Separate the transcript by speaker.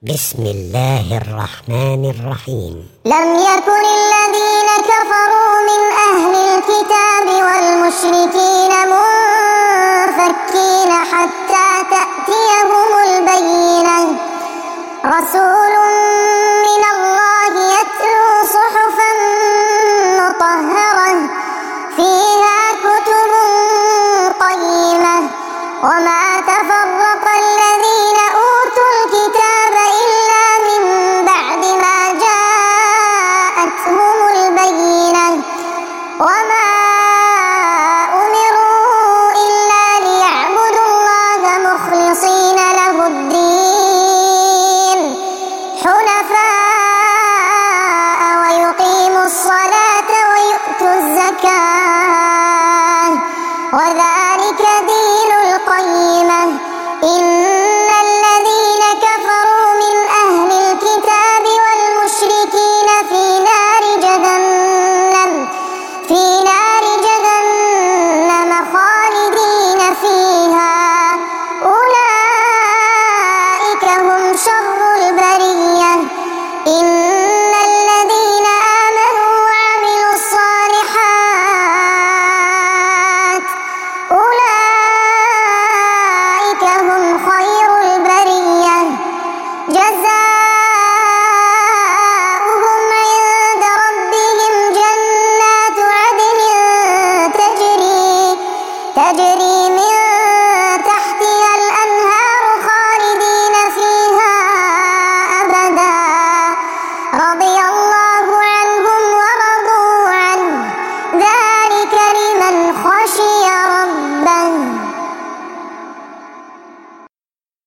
Speaker 1: بسم الله الرحمن الرحيم.
Speaker 2: لم يكن الذين كفروا من أهل الكتاب والمشركين منفكين حتى تأتيهم البينة، رسول من الله يتلو صحفا مطهرة فيها كتب قيمة، وما تفرق الذين أوتوا الكتاب إلا من بعد ما جاءتهم البينة، وما أمروا إلا ليعبدوا الله مخلصين له الدين حنفاء ويقيموا الصلاة ويؤتوا الزكاة وذلك دين القيمة. إن الذين كفروا من أهل الكتاب والمشركين في نار جهنم خالدين فيها، أولئك هم شر